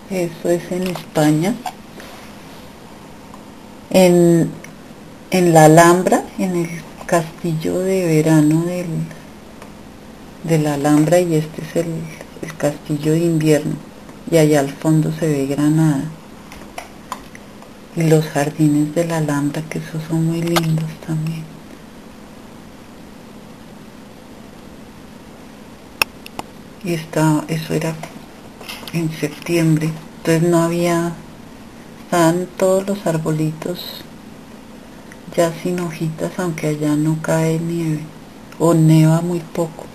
Eso es en España, en, en la Alhambra, en el castillo de verano de la Alhambra, y este es el castillo de invierno, y allá al fondo se ve Granada y los jardines de la Alhambra, que esos son muy lindos también. Y eso era en septiembre, entonces no había, estaban todos los arbolitos ya sin hojitas, aunque allá no cae nieve o neva muy poco.